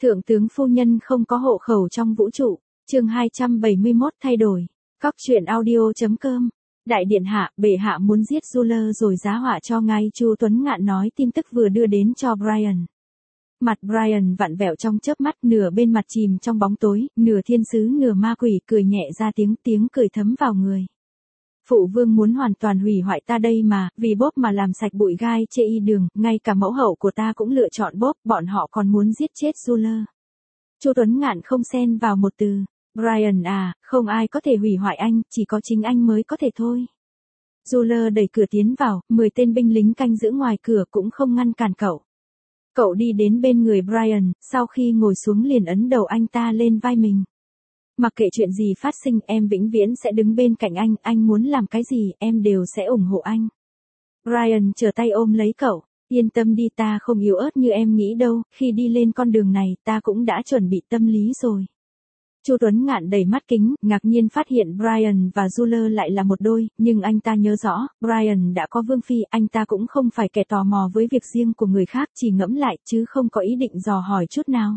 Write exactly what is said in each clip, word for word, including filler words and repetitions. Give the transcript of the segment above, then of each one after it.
Thượng tướng phu nhân không có hộ khẩu trong vũ trụ. Chương hai trăm bảy mươi mốt thay đổi. Cóc truyện audio chấm com. Đại điện hạ, bệ hạ muốn giết Ruler rồi giá họa cho ngay. Chu Tuấn Ngạn nói tin tức vừa đưa đến cho Brian. Mặt Brian vặn vẹo trong chớp mắt, nửa bên mặt chìm trong bóng tối, nửa thiên sứ nửa ma quỷ, cười nhẹ ra tiếng, tiếng cười thấm vào người. Phụ vương muốn hoàn toàn hủy hoại ta đây mà, vì bốp mà làm sạch bụi gai chê y đường, ngay cả mẫu hậu của ta cũng lựa chọn bốp, bọn họ còn muốn giết chết Ruler. Chu Tuấn Ngạn không xen vào một từ. Brian à, không ai có thể hủy hoại anh, chỉ có chính anh mới có thể thôi. Ruler đẩy cửa tiến vào, mười tên binh lính canh giữ ngoài cửa cũng không ngăn cản cậu. Cậu đi đến bên người Brian, sau khi ngồi xuống liền ấn đầu anh ta lên vai mình. Mặc kệ chuyện gì phát sinh, em vĩnh viễn sẽ đứng bên cạnh anh, anh muốn làm cái gì, em đều sẽ ủng hộ anh. Brian trở tay ôm lấy cậu, yên tâm đi, ta không yếu ớt như em nghĩ đâu, khi đi lên con đường này, ta cũng đã chuẩn bị tâm lý rồi. Chu Tuấn Ngạn đầy mắt kính, ngạc nhiên phát hiện Brian và Ruler lại là một đôi, nhưng anh ta nhớ rõ, Brian đã có vương phi, anh ta cũng không phải kẻ tò mò với việc riêng của người khác, chỉ ngẫm lại, chứ không có ý định dò hỏi chút nào.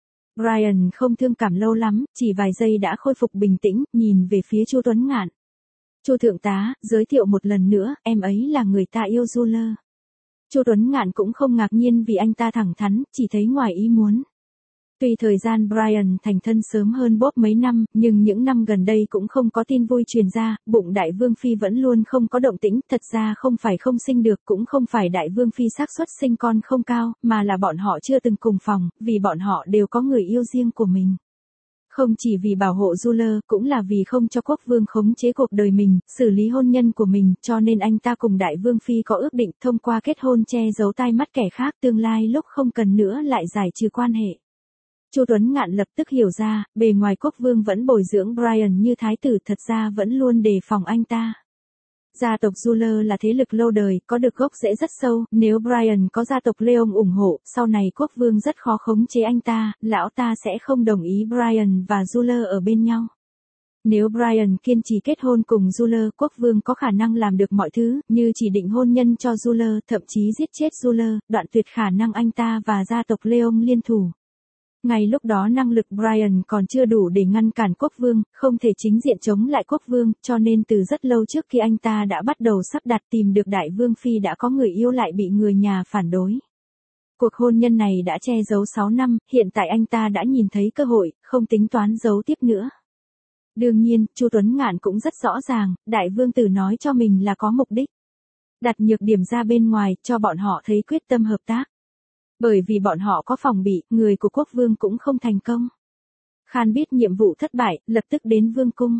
Brian không thương cảm lâu lắm, chỉ vài giây đã khôi phục bình tĩnh, nhìn về phía Chu Tuấn Ngạn. Chu thượng tá, giới thiệu một lần nữa, em ấy là người ta yêu Ruler. Chu Tuấn Ngạn cũng không ngạc nhiên vì anh ta thẳng thắn, chỉ thấy ngoài ý muốn. Tuy thời gian Brian thành thân sớm hơn Bob mấy năm, nhưng những năm gần đây cũng không có tin vui truyền ra, bụng đại vương phi vẫn luôn không có động tĩnh, thật ra không phải không sinh được, cũng không phải đại vương phi xác suất sinh con không cao, mà là bọn họ chưa từng cùng phòng, vì bọn họ đều có người yêu riêng của mình. Không chỉ vì bảo hộ Ruler, cũng là vì không cho quốc vương khống chế cuộc đời mình, xử lý hôn nhân của mình, cho nên anh ta cùng đại vương phi có ước định thông qua kết hôn che giấu tai mắt kẻ khác, tương lai lúc không cần nữa lại giải trừ quan hệ. Chu Tuấn Ngạn lập tức hiểu ra, bề ngoài quốc vương vẫn bồi dưỡng Brian như thái tử, thật ra vẫn luôn đề phòng anh ta. Gia tộc Ruler là thế lực lâu đời, có được gốc rễ rất sâu, nếu Brian có gia tộc Leon ủng hộ, sau này quốc vương rất khó khống chế anh ta, lão ta sẽ không đồng ý Brian và Ruler ở bên nhau. Nếu Brian kiên trì kết hôn cùng Ruler, quốc vương có khả năng làm được mọi thứ, như chỉ định hôn nhân cho Ruler, thậm chí giết chết Ruler, đoạn tuyệt khả năng anh ta và gia tộc Leon liên thủ. Ngay lúc đó năng lực Brian còn chưa đủ để ngăn cản quốc vương, không thể chính diện chống lại quốc vương, cho nên từ rất lâu trước khi anh ta đã bắt đầu sắp đặt tìm được đại vương phi đã có người yêu lại bị người nhà phản đối. Cuộc hôn nhân này đã che giấu sáu năm, hiện tại anh ta đã nhìn thấy cơ hội, không tính toán giấu tiếp nữa. Đương nhiên, Chu Tuấn Ngạn cũng rất rõ ràng, đại vương tử nói cho mình là có mục đích. Đặt nhược điểm ra bên ngoài, cho bọn họ thấy quyết tâm hợp tác. Bởi vì bọn họ có phòng bị, người của quốc vương cũng không thành công. Khan biết nhiệm vụ thất bại, lập tức đến vương cung.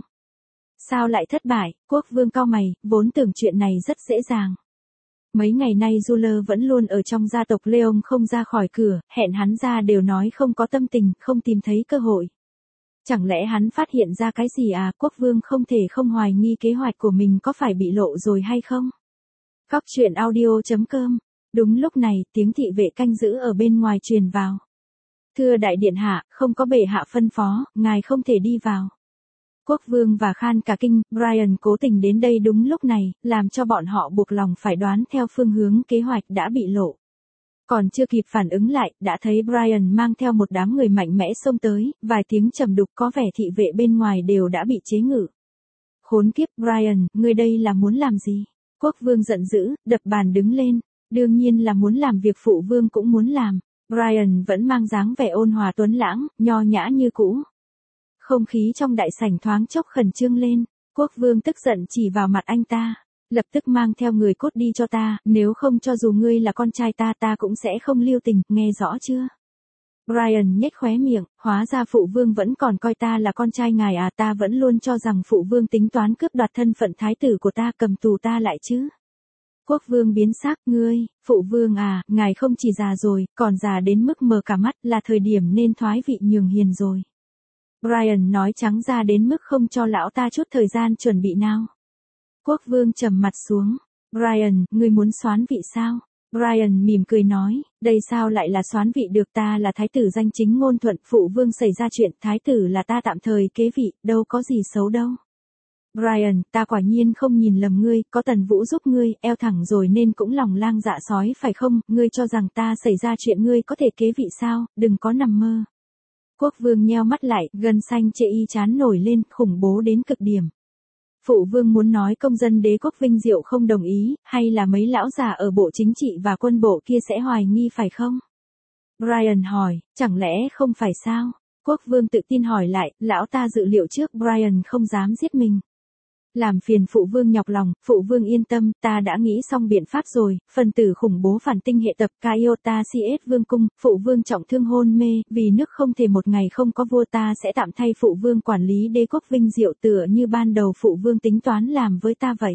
Sao lại thất bại, quốc vương cau mày, vốn tưởng chuyện này rất dễ dàng. Mấy ngày nay Ruler vẫn luôn ở trong gia tộc Leon không ra khỏi cửa, hẹn hắn ra đều nói không có tâm tình, không tìm thấy cơ hội. Chẳng lẽ hắn phát hiện ra cái gì à, quốc vương không thể không hoài nghi kế hoạch của mình có phải bị lộ rồi hay không? Cóc truyện audio chấm com. Đúng lúc này, tiếng thị vệ canh giữ ở bên ngoài truyền vào. Thưa đại điện hạ, không có bệ hạ phân phó, ngài không thể đi vào. Quốc vương và Khan cả kinh, Brian cố tình đến đây đúng lúc này, làm cho bọn họ buộc lòng phải đoán theo phương hướng kế hoạch đã bị lộ. Còn chưa kịp phản ứng lại, đã thấy Brian mang theo một đám người mạnh mẽ xông tới, vài tiếng trầm đục có vẻ thị vệ bên ngoài đều đã bị chế ngự. Khốn kiếp, Brian, ngươi đây là muốn làm gì? Quốc vương giận dữ, đập bàn đứng lên. Đương nhiên là muốn làm việc phụ vương cũng muốn làm. Brian vẫn mang dáng vẻ ôn hòa tuấn lãng, nho nhã như cũ. Không khí trong đại sảnh thoáng chốc khẩn trương lên. Quốc vương tức giận chỉ vào mặt anh ta. Lập tức mang theo người cốt đi cho ta, nếu không cho dù ngươi là con trai ta ta cũng sẽ không lưu tình, nghe rõ chưa? Brian nhếch khóe miệng, hóa ra phụ vương vẫn còn coi ta là con trai ngài à, ta vẫn luôn cho rằng phụ vương tính toán cướp đoạt thân phận thái tử của ta, cầm tù ta lại chứ. Quốc vương biến sắc, ngươi, phụ vương à, ngài không chỉ già rồi, còn già đến mức mờ cả mắt, là thời điểm nên thoái vị nhường hiền rồi. Brian nói trắng ra đến mức không cho lão ta chút thời gian chuẩn bị nào. Quốc vương trầm mặt xuống, Brian, ngươi muốn soán vị sao? Brian mỉm cười nói, đây sao lại là soán vị được, ta là thái tử danh chính ngôn thuận, phụ vương xảy ra chuyện, thái tử là ta tạm thời kế vị, đâu có gì xấu đâu. Brian, ta quả nhiên không nhìn lầm ngươi, có Tần Vũ giúp ngươi, eo thẳng rồi nên cũng lòng lang dạ sói phải không, ngươi cho rằng ta xảy ra chuyện ngươi có thể kế vị sao, đừng có nằm mơ. Quốc vương nheo mắt lại, gân xanh chê y chán nổi lên, khủng bố đến cực điểm. Phụ vương muốn nói công dân đế quốc vinh diệu không đồng ý, hay là mấy lão già ở bộ chính trị và quân bộ kia sẽ hoài nghi phải không? Brian hỏi, chẳng lẽ không phải sao? Quốc vương tự tin hỏi lại, lão ta dự liệu trước Brian không dám giết mình. Làm phiền phụ vương nhọc lòng, phụ vương yên tâm, ta đã nghĩ xong biện pháp rồi, phần tử khủng bố phản tinh hệ tập Kaiota xê ét vương cung, phụ vương trọng thương hôn mê, vì nước không thể một ngày không có vua ta sẽ tạm thay phụ vương quản lý đế quốc vinh diệu tựa như ban đầu phụ vương tính toán làm với ta vậy.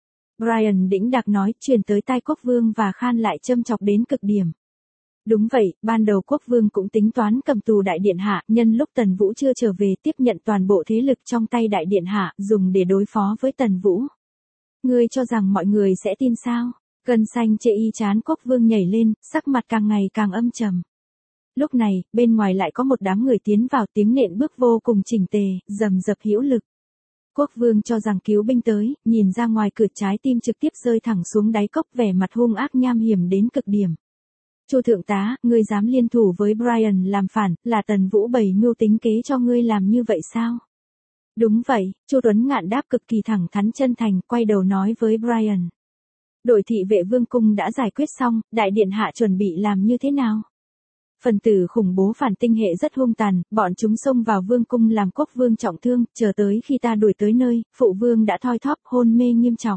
Brian đĩnh đạc nói, truyền tới tai quốc vương và Khan lại châm chọc đến cực điểm. Đúng vậy, ban đầu quốc vương cũng tính toán cầm tù đại điện hạ, nhân lúc Tần Vũ chưa trở về tiếp nhận toàn bộ thế lực trong tay đại điện hạ, dùng để đối phó với Tần Vũ. Ngươi cho rằng mọi người sẽ tin sao? Cơn xanh chê y chán quốc vương nhảy lên, sắc mặt càng ngày càng âm trầm. Lúc này, bên ngoài lại có một đám người tiến vào, tiếng nện bước vô cùng chỉnh tề, rầm rập hữu lực. Quốc vương cho rằng cứu binh tới, nhìn ra ngoài cửa trái tim trực tiếp rơi thẳng xuống đáy cốc, vẻ mặt hung ác nham hiểm đến cực điểm. Chu thượng tá, ngươi dám liên thủ với Brian làm phản, là Tần Vũ bày mưu tính kế cho ngươi làm như vậy sao? Đúng vậy, Chu Tuấn Ngạn đáp cực kỳ thẳng thắn chân thành, quay đầu nói với Brian. Đội thị vệ vương cung đã giải quyết xong, đại điện hạ chuẩn bị làm như thế nào? Phần tử khủng bố phản tinh hệ rất hung tàn, bọn chúng xông vào vương cung làm quốc vương trọng thương, chờ tới khi ta đuổi tới nơi, phụ vương đã thoi thóp hôn mê nghiêm trọng.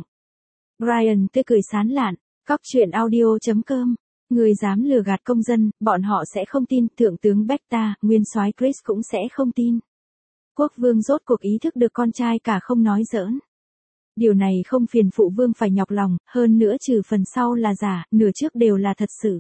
Brian tươi cười sán lạn, cóc truyện audio chấm com. Người dám lừa gạt công dân, bọn họ sẽ không tin, thượng tướng Becta, nguyên soái Chris cũng sẽ không tin. Quốc vương rốt cuộc ý thức được con trai cả không nói giỡn. Điều này không phiền phụ vương phải nhọc lòng, hơn nữa trừ phần sau là giả, nửa trước đều là thật sự.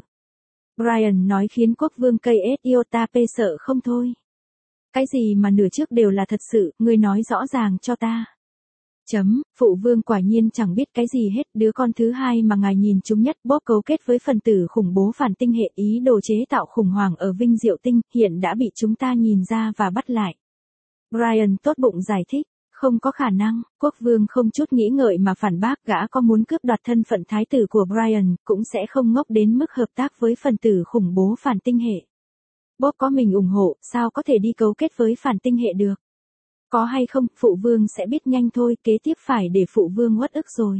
Brian nói khiến quốc vương cây Iota P sợ không thôi. Cái gì mà nửa trước đều là thật sự, ngươi nói rõ ràng cho ta. Chấm, phụ vương quả nhiên chẳng biết cái gì hết, đứa con thứ hai mà ngài nhìn chúng nhất, bóp cấu kết với phần tử khủng bố phản tinh hệ, ý đồ chế tạo khủng hoảng ở Vinh Diệu Tinh, hiện đã bị chúng ta nhìn ra và bắt lại. Brian tốt bụng giải thích, không có khả năng, quốc vương không chút nghĩ ngợi mà phản bác, gã có muốn cướp đoạt thân phận thái tử của Brian, cũng sẽ không ngốc đến mức hợp tác với phần tử khủng bố phản tinh hệ. Bóp có mình ủng hộ, sao có thể đi cấu kết với phản tinh hệ được? Có hay không, phụ vương sẽ biết nhanh thôi, kế tiếp phải để phụ vương uất ức rồi.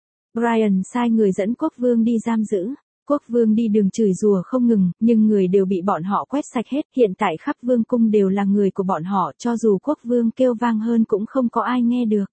Brian sai người dẫn quốc vương đi giam giữ. Quốc vương đi đường chửi rủa không ngừng, nhưng người đều bị bọn họ quét sạch hết, hiện tại khắp vương cung đều là người của bọn họ, cho dù quốc vương kêu vang hơn cũng không có ai nghe được.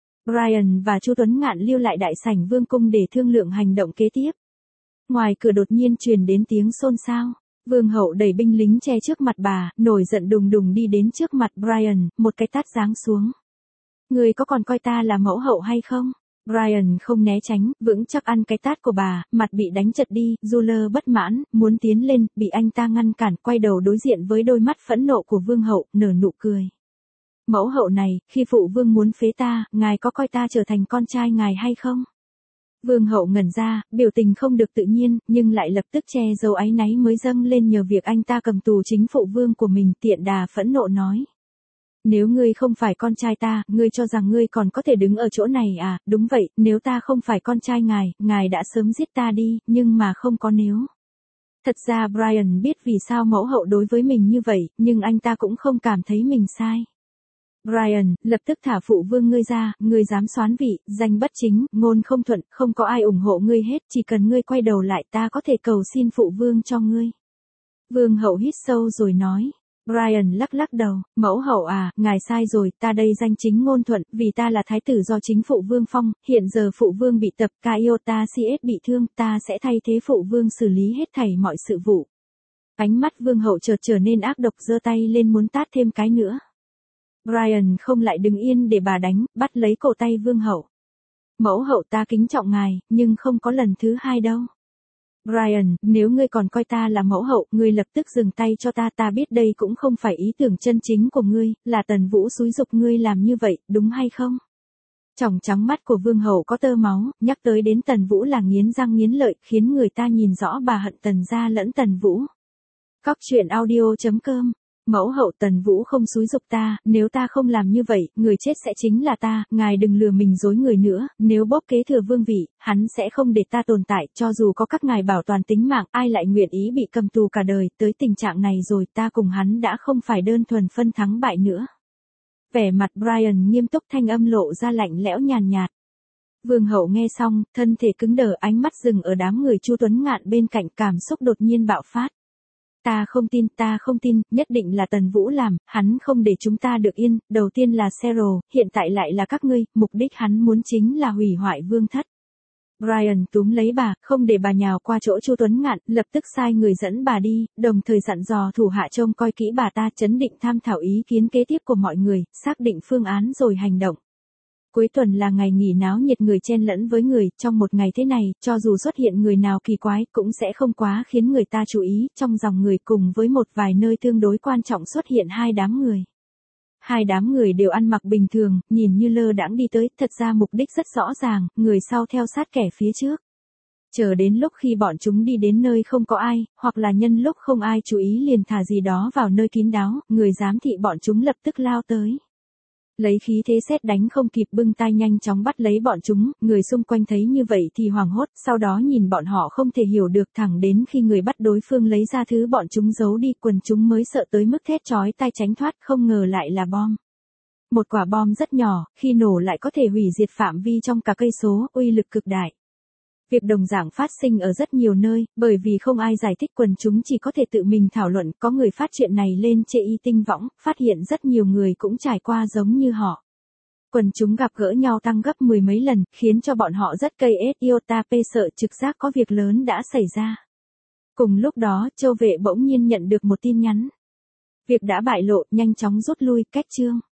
Brian và Chu Tuấn Ngạn lưu lại đại sảnh vương cung để thương lượng hành động kế tiếp. Ngoài cửa đột nhiên truyền đến tiếng xôn xao. Vương hậu đẩy binh lính che trước mặt bà, nổi giận đùng đùng đi đến trước mặt Brian, một cái tát giáng xuống. Người có còn coi ta là mẫu hậu hay không? Brian không né tránh, vững chắc ăn cái tát của bà, mặt bị đánh chật đi, Ruler bất mãn, muốn tiến lên, bị anh ta ngăn cản, quay đầu đối diện với đôi mắt phẫn nộ của vương hậu, nở nụ cười. Mẫu hậu này, khi phụ vương muốn phế ta, ngài có coi ta trở thành con trai ngài hay không? Vương hậu ngẩn ra, biểu tình không được tự nhiên, nhưng lại lập tức che giấu áy náy mới dâng lên nhờ việc anh ta cầm tù chính phụ vương của mình, tiện đà phẫn nộ nói. Nếu ngươi không phải con trai ta, ngươi cho rằng ngươi còn có thể đứng ở chỗ này à, đúng vậy, nếu ta không phải con trai ngài, ngài đã sớm giết ta đi, nhưng mà không có nếu. Thật ra Brian biết vì sao mẫu hậu đối với mình như vậy, nhưng anh ta cũng không cảm thấy mình sai. Brian, lập tức thả phụ vương ngươi ra, ngươi dám soán vị, danh bất chính, ngôn không thuận, không có ai ủng hộ ngươi hết, chỉ cần ngươi quay đầu lại ta có thể cầu xin phụ vương cho ngươi. Vương hậu hít sâu rồi nói. Brian lắc lắc đầu, mẫu hậu à, ngài sai rồi, ta đây danh chính ngôn thuận, vì ta là thái tử do chính phụ vương phong, hiện giờ phụ vương bị tập Kaiota xê ét bị thương, ta sẽ thay thế phụ vương xử lý hết thảy mọi sự vụ. Ánh mắt vương hậu chợt trở nên ác độc, giơ tay lên muốn tát thêm cái nữa. Brian không lại đứng yên để bà đánh, bắt lấy cổ tay vương hậu. Mẫu hậu ta kính trọng ngài, nhưng không có lần thứ hai đâu. Brian, nếu ngươi còn coi ta là mẫu hậu, ngươi lập tức dừng tay cho ta, ta biết đây cũng không phải ý tưởng chân chính của ngươi, là Tần Vũ xúi giục ngươi làm như vậy, đúng hay không? Tròng trắng mắt của vương hậu có tơ máu, nhắc tới đến Tần Vũ là nghiến răng nghiến lợi, khiến người ta nhìn rõ bà hận Tần gia lẫn Tần Vũ. Cóc truyện audio chấm com Mẫu hậu Tần Vũ không xúi giục ta, nếu ta không làm như vậy, người chết sẽ chính là ta, ngài đừng lừa mình dối người nữa, nếu bóp kế thừa vương vị, hắn sẽ không để ta tồn tại, cho dù có các ngài bảo toàn tính mạng, ai lại nguyện ý bị cầm tù cả đời, tới tình trạng này rồi, ta cùng hắn đã không phải đơn thuần phân thắng bại nữa. Vẻ mặt Brian nghiêm túc, thanh âm lộ ra lạnh lẽo nhàn nhạt. Vương hậu nghe xong, thân thể cứng đờ, ánh mắt dừng ở đám người Chu Tuấn Ngạn bên cạnh, cảm xúc đột nhiên bạo phát. Ta không tin, ta không tin, nhất định là Tần Vũ làm, hắn không để chúng ta được yên, đầu tiên là Cheryl, hiện tại lại là các ngươi, mục đích hắn muốn chính là hủy hoại vương thất. Brian túm lấy bà, không để bà nhào qua chỗ Chu Tuấn Ngạn, lập tức sai người dẫn bà đi, đồng thời dặn dò thủ hạ trông coi kỹ bà ta, chấn định tham thảo ý kiến kế tiếp của mọi người, xác định phương án rồi hành động. Cuối tuần là ngày nghỉ náo nhiệt, người chen lẫn với người, trong một ngày thế này, cho dù xuất hiện người nào kỳ quái, cũng sẽ không quá khiến người ta chú ý, trong dòng người cùng với một vài nơi tương đối quan trọng xuất hiện hai đám người. Hai đám người đều ăn mặc bình thường, nhìn như lơ đãng đi tới, thật ra mục đích rất rõ ràng, người sau theo sát kẻ phía trước. Chờ đến lúc khi bọn chúng đi đến nơi không có ai, hoặc là nhân lúc không ai chú ý liền thả gì đó vào nơi kín đáo, người giám thị bọn chúng lập tức lao tới. Lấy khí thế sét đánh không kịp bưng tay nhanh chóng bắt lấy bọn chúng, người xung quanh thấy như vậy thì hoảng hốt, sau đó nhìn bọn họ không thể hiểu được, thẳng đến khi người bắt đối phương lấy ra thứ bọn chúng giấu đi, quần chúng mới sợ tới mức thét chói tai tránh thoát, không ngờ lại là bom. Một quả bom rất nhỏ, khi nổ lại có thể hủy diệt phạm vi trong cả cây số, uy lực cực đại. Việc đồng dạng phát sinh ở rất nhiều nơi, bởi vì không ai giải thích, quần chúng chỉ có thể tự mình thảo luận, có người phát chuyện này lên chê y tinh võng, phát hiện rất nhiều người cũng trải qua giống như họ. Quần chúng gặp gỡ nhau tăng gấp mười mấy lần, khiến cho bọn họ rất cây ết iota p sợ trực giác có việc lớn đã xảy ra. Cùng lúc đó, Châu Vệ bỗng nhiên nhận được một tin nhắn. Việc đã bại lộ, nhanh chóng rút lui, cách chương.